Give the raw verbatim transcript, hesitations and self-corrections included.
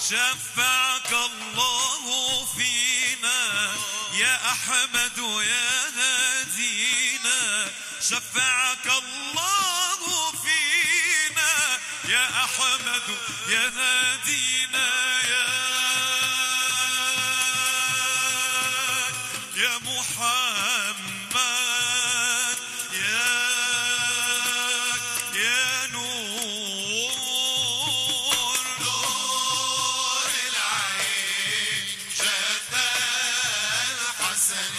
شفعك الله فينا يا أحمد يا هادينا، شفعك الله فينا يا أحمد يا هادينا، يا يا محمد يا يا نور نور العين جد الحسن